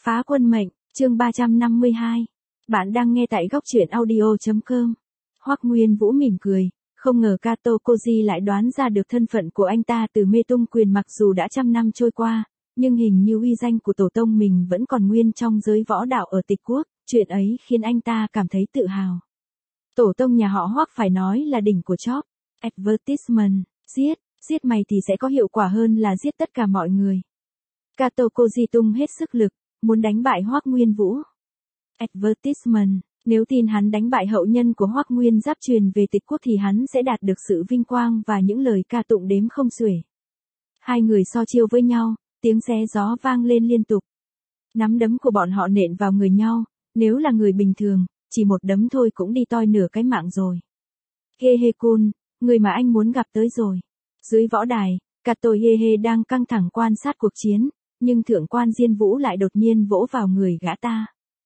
Phá quân mệnh, chương 352. Bạn đang nghe tại góc truyện audio.com. Hoắc Nguyên Vũ mỉm cười, không ngờ Kato Koji lại đoán ra được thân phận của anh ta từ Mê Tung Quyền. Mặc dù đã trăm năm trôi qua, nhưng hình như uy danh của tổ tông mình vẫn còn nguyên trong giới võ đạo ở Tịch Quốc, chuyện ấy khiến anh ta cảm thấy tự hào. Tổ tông nhà họ Hoắc phải nói là đỉnh của chóp. Advertisement, giết mày thì sẽ có hiệu quả hơn là giết tất cả mọi người. Kato Koji tung hết sức lực, muốn đánh bại Hoắc Nguyên Vũ. Advertisement, nếu tin hắn đánh bại hậu nhân của Hoắc Nguyên Giáp truyền về Tịch Quốc thì hắn sẽ đạt được sự vinh quang và những lời ca tụng đếm không xuể. Hai người so chiêu với nhau, tiếng xé gió vang lên liên tục. Nắm đấm của bọn họ nện vào người nhau, nếu là người bình thường, chỉ một đấm thôi cũng đi toi nửa cái mạng rồi. Hehe-kun, người mà anh muốn gặp tới rồi. Dưới võ đài, Kato Hehe đang căng thẳng quan sát cuộc chiến, nhưng thượng quan Diên Vũ lại đột nhiên vỗ vào người gã ta.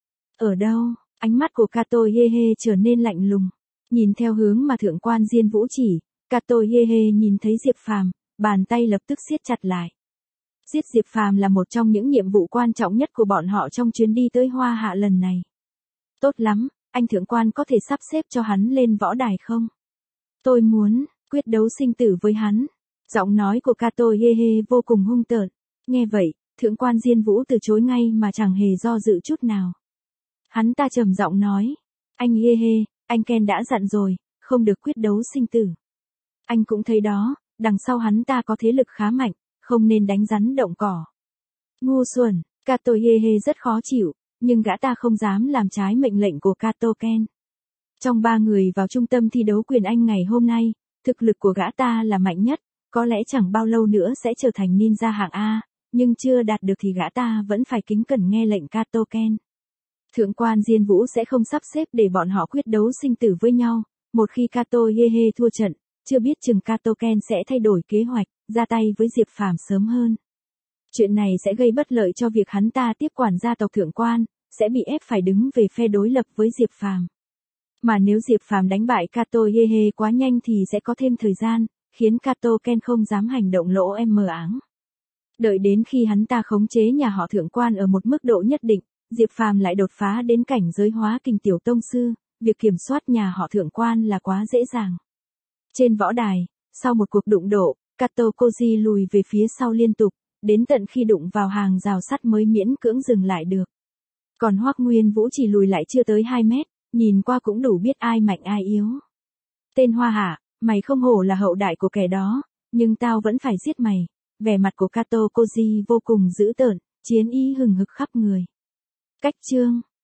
Ở đâu? Ánh mắt của Kato Hehe trở nên lạnh lùng. Nhìn theo hướng mà thượng quan Diên Vũ chỉ, Kato Hehe nhìn thấy Diệp Phàm, bàn tay lập tức siết chặt lại. Giết Diệp Phàm là một trong những nhiệm vụ quan trọng nhất của bọn họ trong chuyến đi tới Hoa Hạ lần này. Tốt lắm, anh thượng quan có thể sắp xếp cho hắn lên võ đài không? Tôi muốn quyết đấu sinh tử với hắn. Giọng nói của Kato Hehe vô cùng hung tợn. Nghe vậy, thượng quan Diên Vũ từ chối ngay mà chẳng hề do dự chút nào. Hắn ta trầm giọng nói, anh Hehe, anh Ken đã dặn rồi, không được quyết đấu sinh tử. Anh cũng thấy đó, đằng sau hắn ta có thế lực khá mạnh, không nên đánh rắn động cỏ. Ngu xuẩn, Kato Hehe rất khó chịu, nhưng gã ta không dám làm trái mệnh lệnh của Kato Ken. Trong ba người vào trung tâm thi đấu quyền Anh ngày hôm nay, thực lực của gã ta là mạnh nhất, có lẽ chẳng bao lâu nữa sẽ trở thành ninja hạng A, nhưng chưa đạt được thì gã ta vẫn phải kính cẩn nghe lệnh Kato Ken. Thượng quan Diên Vũ sẽ không sắp xếp để bọn họ quyết đấu sinh tử với nhau, một khi Kato Hehe thua trận, chưa biết chừng Kato Ken sẽ thay đổi kế hoạch, ra tay với Diệp Phàm sớm hơn. Chuyện này sẽ gây bất lợi cho việc hắn ta tiếp quản gia tộc thượng quan, sẽ bị ép phải đứng về phe đối lập với Diệp Phàm. Mà nếu Diệp Phàm đánh bại Kato Hehe quá nhanh thì sẽ có thêm thời gian, khiến Kato Ken không dám hành động lỗ mờ áng. Đợi đến khi hắn ta khống chế nhà họ thượng quan ở một mức độ nhất định, Diệp Phàm lại đột phá đến cảnh giới hóa kình tiểu tông sư, việc kiểm soát nhà họ thượng quan là quá dễ dàng. Trên võ đài, sau một cuộc đụng độ, Kato Koji lùi về phía sau liên tục, đến tận khi đụng vào hàng rào sắt mới miễn cưỡng dừng lại được. Còn Hoắc Nguyên Vũ chỉ lùi lại chưa tới 2 mét, nhìn qua cũng đủ biết ai mạnh ai yếu. Tên Hoa Hạ, mày không hổ là hậu đại của kẻ đó, nhưng tao vẫn phải giết mày. Vẻ mặt của Kato Koji vô cùng dữ tợn, chiến ý hừng hực khắp người. Cách chương